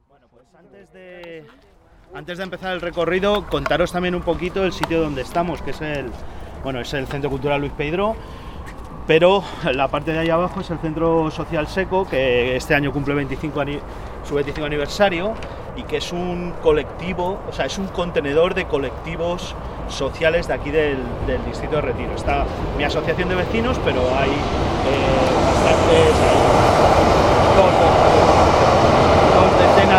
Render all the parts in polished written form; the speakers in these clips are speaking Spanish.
Bueno, pues antes de empezar el recorrido, contaros también un poquito el sitio donde estamos, que es el Centro Cultural Luis Peydró, pero la parte de ahí abajo es el Centro Social Seco, que este año cumple su 25 aniversario, y que es un colectivo, o sea, es un contenedor de colectivos sociales de aquí del distrito de Retiro. Está mi asociación de vecinos, pero hay bastantes, dos decenas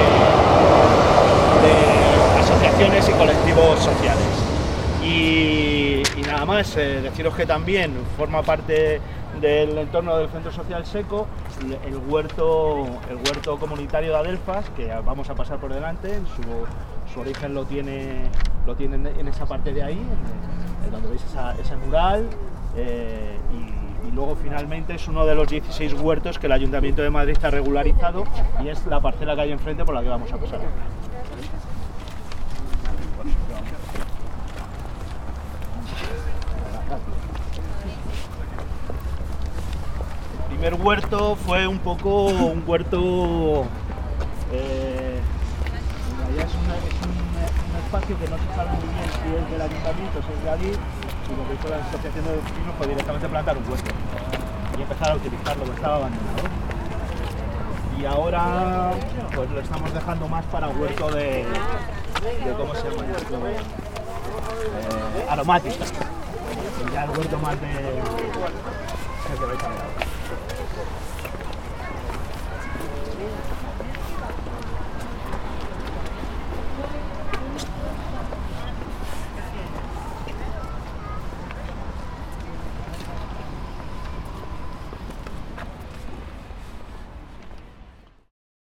de asociaciones y colectivos sociales. Y nada más, deciros que también forma parte del entorno del Centro Social Seco el huerto comunitario de Adelfas, que vamos a pasar por delante. Su origen lo tiene en esa parte de ahí, en donde veis ese mural, y luego finalmente es uno de los 16 huertos que el Ayuntamiento de Madrid ha regularizado, y es la parcela que hay enfrente por la que vamos a pasar. El primer huerto fue un poco un huerto, en realidad es un espacio que no se sabe muy bien si es del ayuntamiento, si es de allí, y lo que hizo la asociación de vecinos fue directamente plantar un huerto y empezar a utilizarlo, que estaba abandonado. Y ahora pues lo estamos dejando más para huerto de ¿cómo se llama esto? Aromática, ya el huerto más de que vais a ver ahora.